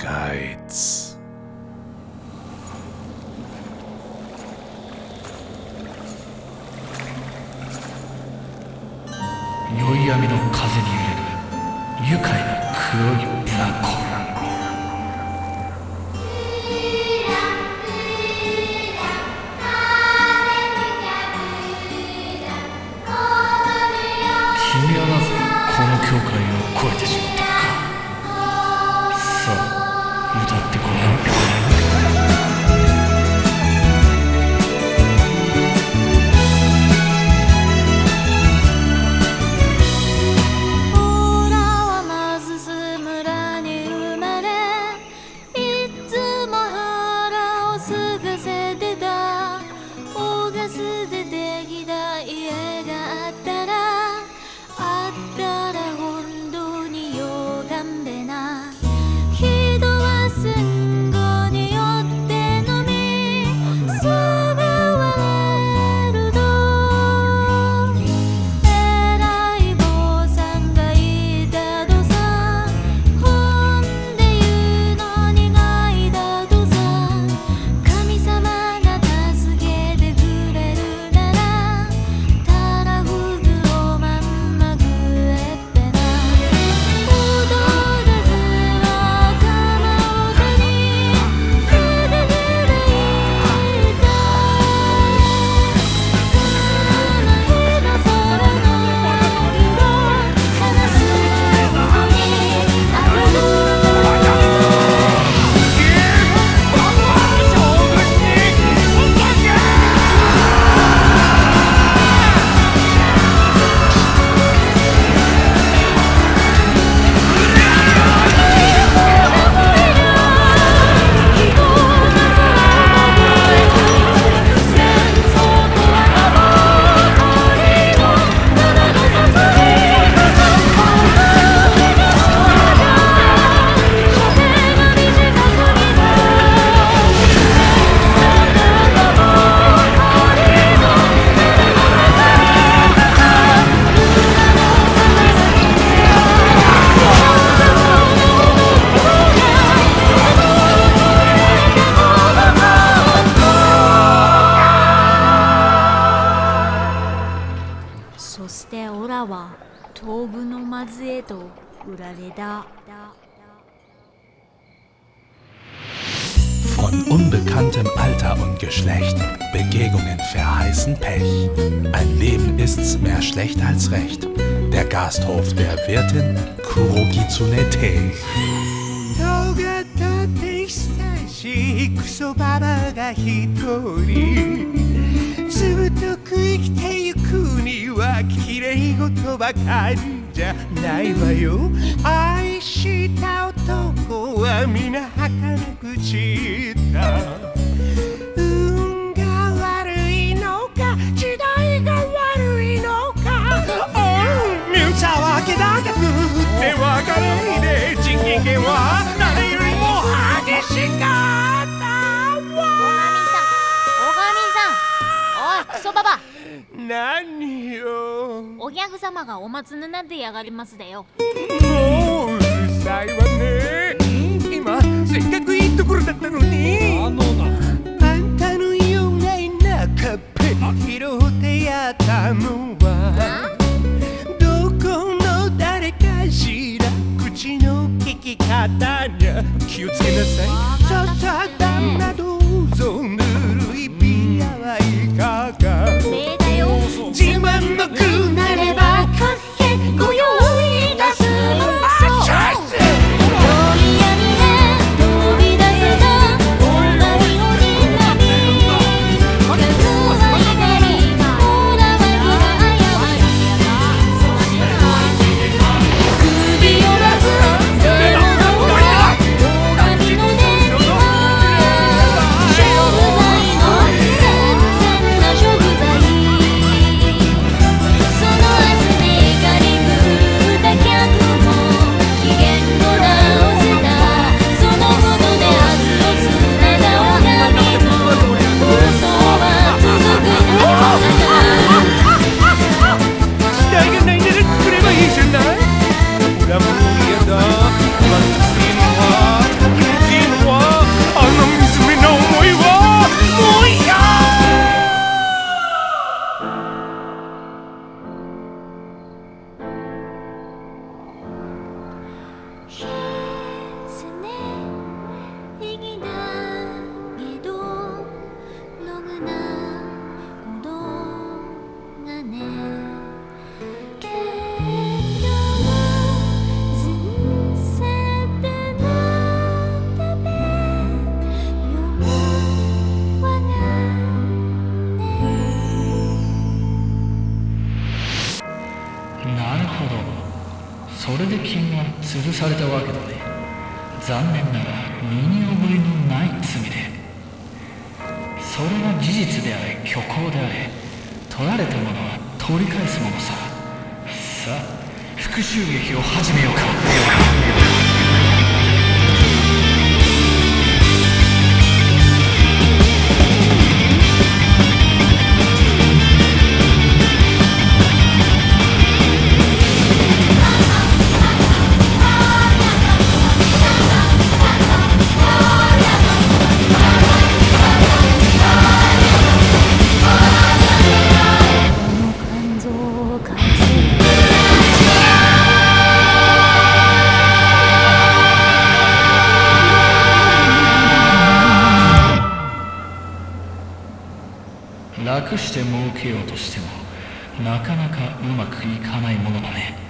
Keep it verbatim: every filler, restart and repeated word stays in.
Geiz. 宵闇の風に揺れる愉快な黒いブランコ。君はなぜこの境界を越えてしまったのか。さあ歌ってごらん。 そしてオラは東部の末へと売られた。 Von unbekanntem Alter und Geschlecht, Begegnungen verheißen Pech. Ein Leben ist's mehr schlecht als recht. Der Gasthof der Wirtin Kurokitsune Tee. 尖って久しいクソババが一人ずっと生きてゆくにはきれい事ばかりじゃないわよ。愛した男は皆儚く散った。運が悪いのか時代が悪いのか、身内たわけだけ食って分かないで人間権は誰よりも激しかったわ。 大神さん、大神さん、おいクソババ、 何よ。 おギャグ様がお祭りなんてやがりますだよ。 もううるさいわね。今せっかくいいところだったのに。あのな、あんたのような田舎っぺ拾ってやったのはどこの誰かしら。口の利き方にゃ気をつけなさい。ささ旦那どうぞぬるいビアはいかが。 礼だよ。 自慢のくなればカフェご用意いたすの。あチャンス。 吊るされたわけだね。残念ながら身に覚えのない罪で、それが事実であれ虚構であれ、取られたものは取り返すものさ。さあ復讐劇を始めようか。 肝臓を返せ。 楽して儲けようとしてもなかなかうまくいかないものだね。